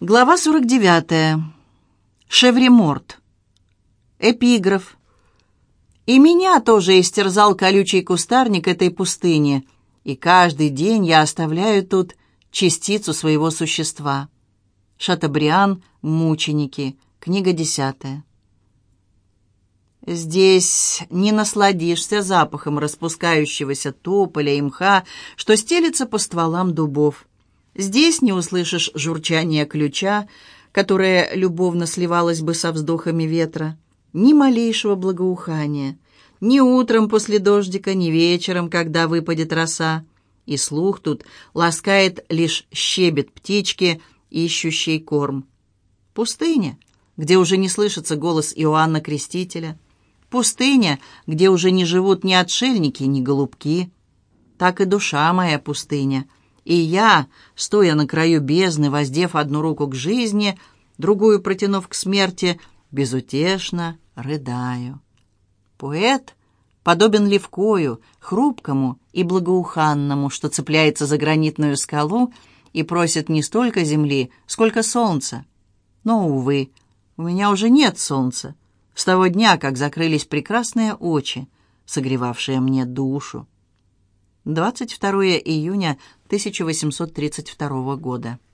Глава 49. Шевреморт. Эпиграф. «И меня тоже истерзал колючий кустарник этой пустыни, и каждый день я оставляю тут частицу своего существа». Шатобриан. Мученики. Книга 10. Здесь не насладишься запахом распускающегося тополя и мха, что стелется по стволам дубов. Здесь не услышишь журчания ключа, которое любовно сливалось бы со вздохами ветра, ни малейшего благоухания, ни утром после дождика, ни вечером, когда выпадет роса. И слух тут ласкает лишь щебет птички, ищущей корм. Пустыня, где уже не слышится голос Иоанна Крестителя. Пустыня, где уже не живут ни отшельники, ни голубки. Так и душа моя пустыня. И я, стоя на краю бездны, воздев одну руку к жизни, другую протянув к смерти, безутешно рыдаю. Поэт подобен левкою, хрупкому и благоуханному, что цепляется за гранитную скалу и просит не столько земли, сколько солнца. Но, увы, у меня уже нет солнца, с того дня, как закрылись прекрасные очи, согревавшие мне душу. 22 июня 1832 года.